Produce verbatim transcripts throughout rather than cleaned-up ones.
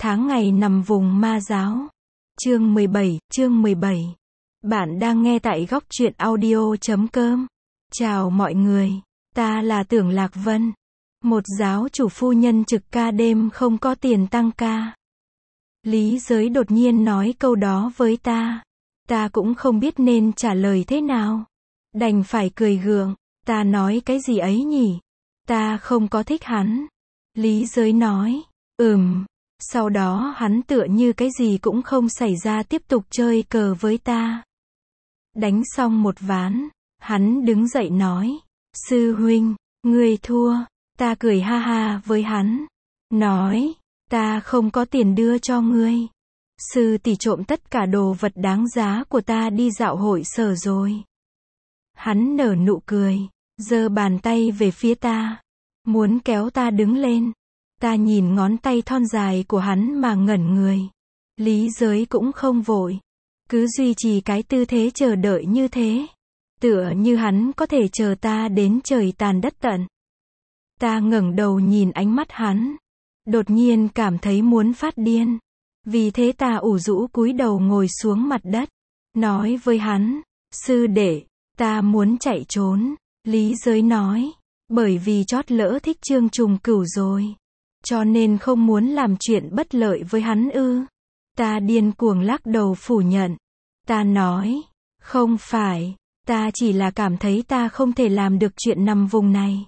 Tháng ngày nằm vùng ma giáo. Chương mười bảy, chương mười bảy. Bạn đang nghe tại góc truyện audio chấm com. Chào mọi người, ta là Tưởng Lạc Vân, một giáo chủ phu nhân trực ca đêm không có tiền tăng ca. Lý Giới đột nhiên nói câu đó với ta. Ta cũng không biết nên trả lời thế nào. Đành phải cười gượng. Ta nói cái gì ấy nhỉ? Ta không có thích hắn. Lý Giới nói, ừm. Sau đó hắn tựa như cái gì cũng không xảy ra tiếp tục chơi cờ với ta. Đánh xong một ván, hắn đứng dậy nói, sư huynh, ngươi thua. Ta cười ha ha với hắn. Nói, ta không có tiền đưa cho ngươi. Sư tỷ trộm tất cả đồ vật đáng giá của ta đi dạo hội sở rồi. Hắn nở nụ cười, giơ bàn tay về phía ta, muốn kéo ta đứng lên. Ta nhìn ngón tay thon dài của hắn mà ngẩn người. Lý Giới cũng không vội, cứ duy trì cái tư thế chờ đợi như thế, tựa như hắn có thể chờ ta đến trời tàn đất tận. Ta ngẩng đầu nhìn ánh mắt hắn, đột nhiên cảm thấy muốn phát điên. Vì thế ta ủ rũ cúi đầu ngồi xuống mặt đất, nói với hắn, sư đệ, ta muốn chạy trốn. Lý Giới nói, bởi vì chót lỡ thích Trương Trùng Cửu rồi, cho nên không muốn làm chuyện bất lợi với hắn ư. Ta điên cuồng lắc đầu phủ nhận. Ta nói, không phải, ta chỉ là cảm thấy ta không thể làm được chuyện nằm vùng này.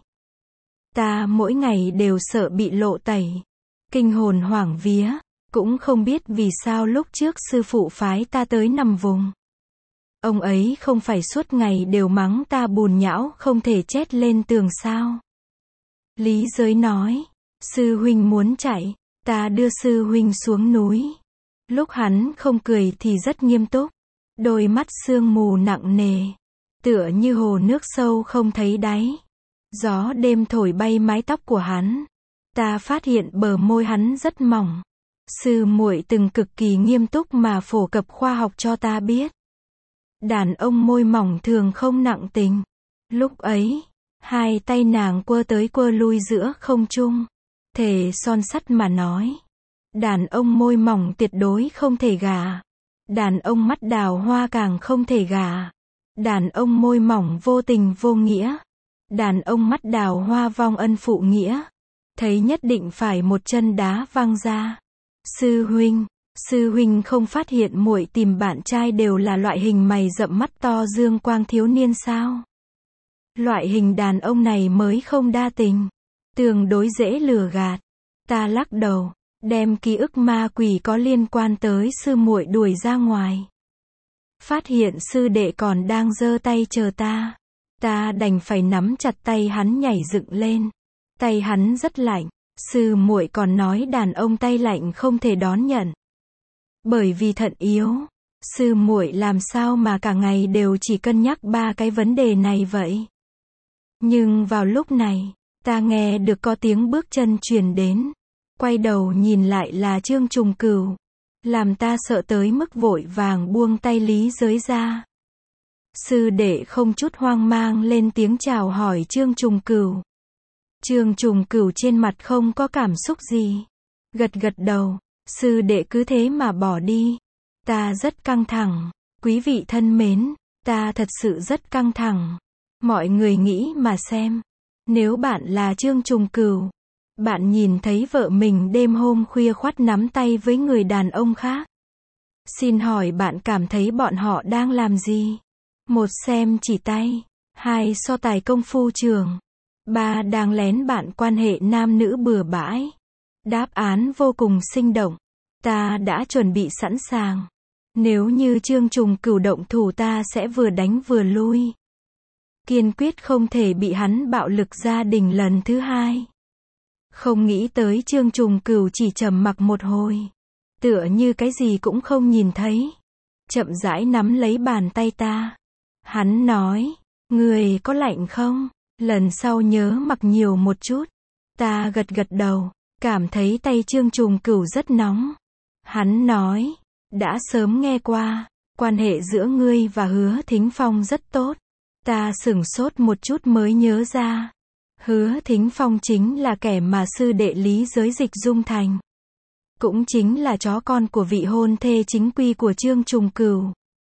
Ta mỗi ngày đều sợ bị lộ tẩy, kinh hồn hoảng vía, cũng không biết vì sao lúc trước sư phụ phái ta tới nằm vùng. Ông ấy không phải suốt ngày đều mắng ta bùn nhão không thể chét lên tường sao. Lý Giới nói, sư huynh muốn chạy, ta đưa sư huynh xuống núi. Lúc hắn không cười thì rất nghiêm túc, đôi mắt sương mù nặng nề, tựa như hồ nước sâu không thấy đáy. Gió đêm thổi bay mái tóc của hắn. Ta phát hiện bờ môi hắn rất mỏng. Sư muội từng cực kỳ nghiêm túc mà phổ cập khoa học cho ta biết. Đàn ông môi mỏng thường không nặng tình. Lúc ấy, hai tay nàng quơ tới quơ lui giữa không trung, thề son sắt mà nói, đàn ông môi mỏng tuyệt đối không thể gả. Đàn ông mắt đào hoa càng không thể gả. Đàn ông môi mỏng vô tình vô nghĩa. Đàn ông mắt đào hoa vong ân phụ nghĩa. Thấy nhất định phải một chân đá văng ra. Sư huynh, sư huynh không phát hiện muội tìm bạn trai đều là loại hình mày rậm mắt to dương quang thiếu niên sao? Loại hình đàn ông này mới không đa tình, tương đối dễ lừa gạt. Ta lắc đầu, đem ký ức ma quỷ có liên quan tới sư muội đuổi ra ngoài. Phát hiện sư đệ còn đang giơ tay chờ ta. Ta đành phải nắm chặt tay hắn nhảy dựng lên. Tay hắn rất lạnh. Sư muội còn nói đàn ông tay lạnh không thể đón nhận. Bởi vì thận yếu. Sư muội làm sao mà cả ngày đều chỉ cân nhắc ba cái vấn đề này vậy? Nhưng vào lúc này, ta nghe được có tiếng bước chân truyền đến. Quay đầu nhìn lại là Trương Trùng Cửu. Làm ta sợ tới mức vội vàng buông tay Lý Giới ra. Sư đệ không chút hoang mang lên tiếng chào hỏi Trương Trùng Cửu. Trương Trùng Cửu trên mặt không có cảm xúc gì. Gật gật đầu, sư đệ cứ thế mà bỏ đi. Ta rất căng thẳng. Quý vị thân mến, ta thật sự rất căng thẳng. Mọi người nghĩ mà xem. Nếu bạn là Trương Trùng Cửu, bạn nhìn thấy vợ mình đêm hôm khuya khoắt nắm tay với người đàn ông khác. Xin hỏi bạn cảm thấy bọn họ đang làm gì? Một, xem chỉ tay. Hai, so tài công phu trường. Ba, đang lén bạn quan hệ nam nữ bừa bãi. Đáp án vô cùng sinh động. Ta đã chuẩn bị sẵn sàng. Nếu như Trương Trùng Cửu động thủ ta sẽ vừa đánh vừa lui. Kiên quyết không thể bị hắn bạo lực gia đình lần thứ hai. Không nghĩ tới Trương Trùng Cửu chỉ trầm mặc một hồi, tựa như cái gì cũng không nhìn thấy. Chậm rãi nắm lấy bàn tay ta. Hắn nói, người có lạnh không? Lần sau nhớ mặc nhiều một chút. Ta gật gật đầu, cảm thấy tay Trương Trùng Cửu rất nóng. Hắn nói, đã sớm nghe qua, quan hệ giữa ngươi và Hứa Thính Phong rất tốt. Ta sửng sốt một chút mới nhớ ra. Hứa Thính Phong chính là kẻ mà sư đệ Lý Giới dịch dung thành. cũng chính là chó con của vị hôn thê chính quy của Chương Trùng Cửu.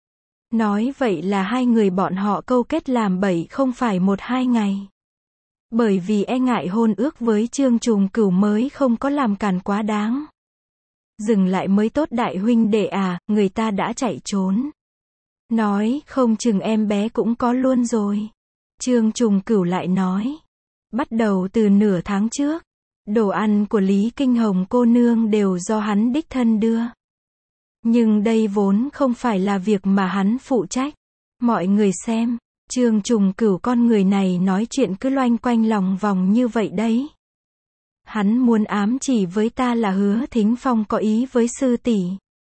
Nói vậy là hai người bọn họ câu kết làm bậy không phải một hai ngày. Bởi vì e ngại hôn ước với Chương Trùng Cửu mới không có làm cản quá đáng. Dừng lại mới tốt đại huynh đệ à, người ta đã chạy trốn. Nói, không chừng em bé cũng có luôn rồi. Chương Trùng Cửu lại nói. Bắt đầu từ nửa tháng trước, đồ ăn của Lý Kinh Hồng cô nương đều do hắn đích thân đưa. Nhưng đây vốn không phải là việc mà hắn phụ trách. Mọi người xem, Chương Trùng Cửu con người này nói chuyện cứ loanh quanh lòng vòng như vậy đấy. Hắn muốn ám chỉ với ta là Hứa Thính Phong có ý với sư tỷ.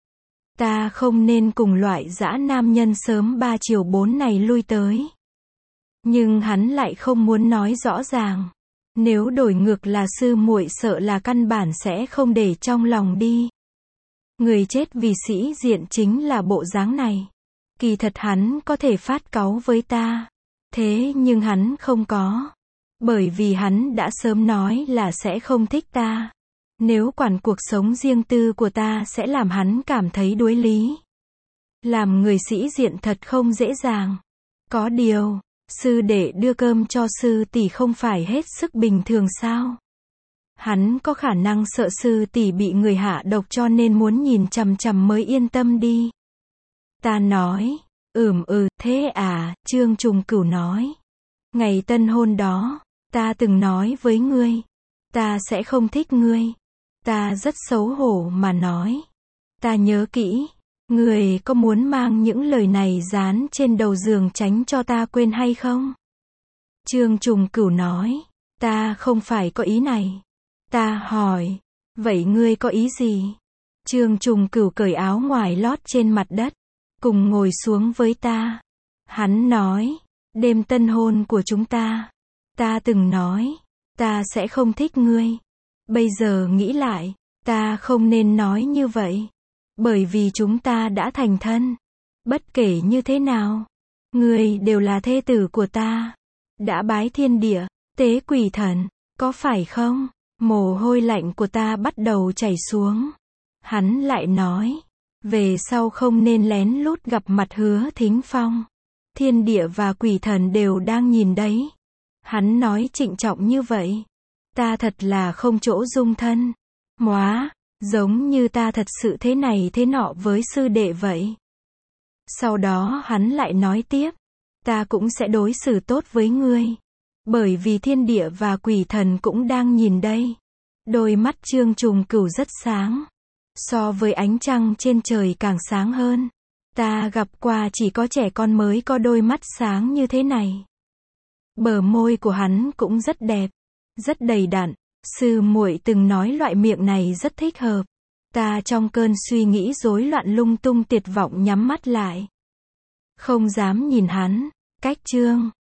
Ta không nên cùng loại dã nam nhân sớm ba chiều bốn này lui tới. Nhưng hắn lại không muốn nói rõ ràng. Nếu đổi ngược là sư muội sợ là căn bản sẽ không để trong lòng đi. Người chết vì sĩ diện chính là bộ dáng này. Kỳ thật hắn có thể phát cáu với ta. Thế nhưng hắn không có. Bởi vì hắn đã sớm nói là sẽ không thích ta. Nếu quản cuộc sống riêng tư của ta sẽ làm hắn cảm thấy đuối lý. Làm người sĩ diện thật không dễ dàng. Có điều, sư đệ đưa cơm cho sư tỷ không phải hết sức bình thường sao? Hắn có khả năng sợ sư tỷ bị người hạ độc cho nên muốn nhìn chằm chằm mới yên tâm đi. Ta nói, ừm ừ, thế à, Chương Trùng Cửu nói. Ngày tân hôn đó, ta từng nói với ngươi, ta sẽ không thích ngươi. Ta rất xấu hổ mà nói. Ta nhớ kỹ, ngươi có muốn mang những lời này dán trên đầu giường tránh cho ta quên hay không? Chương Trùng Cửu nói, ta không phải có ý này. Ta hỏi, vậy ngươi có ý gì? Chương Trùng Cửu cởi áo ngoài lót trên mặt đất, cùng ngồi xuống với ta. Hắn nói, đêm tân hôn của chúng ta, ta từng nói, ta sẽ không thích ngươi. Bây giờ nghĩ lại, ta không nên nói như vậy. Bởi vì chúng ta đã thành thân. Bất kể như thế nào, ngươi đều là thê tử của ta. Đã bái thiên địa, tế quỷ thần, có phải không? Mồ hôi lạnh của ta bắt đầu chảy xuống. Hắn lại nói, về sau không nên lén lút gặp mặt Hứa Thính Phong. Thiên địa và quỷ thần đều đang nhìn đấy. Hắn nói trịnh trọng như vậy. Ta thật là không chỗ dung thân. Móa, giống như ta thật sự thế này thế nọ với sư đệ vậy. Sau đó hắn lại nói tiếp, ta cũng sẽ đối xử tốt với ngươi. Bởi vì thiên địa và quỷ thần cũng đang nhìn đây. Đôi mắt Chương Trùng Cửu rất sáng. So với ánh trăng trên trời càng sáng hơn. Ta gặp qua chỉ có trẻ con mới có đôi mắt sáng như thế này. Bờ môi của hắn cũng rất đẹp, rất đầy đặn. Sư muội từng nói loại miệng này rất thích hợp. Ta trong cơn suy nghĩ rối loạn lung tung tuyệt vọng nhắm mắt lại. Không dám nhìn hắn. Cách Chương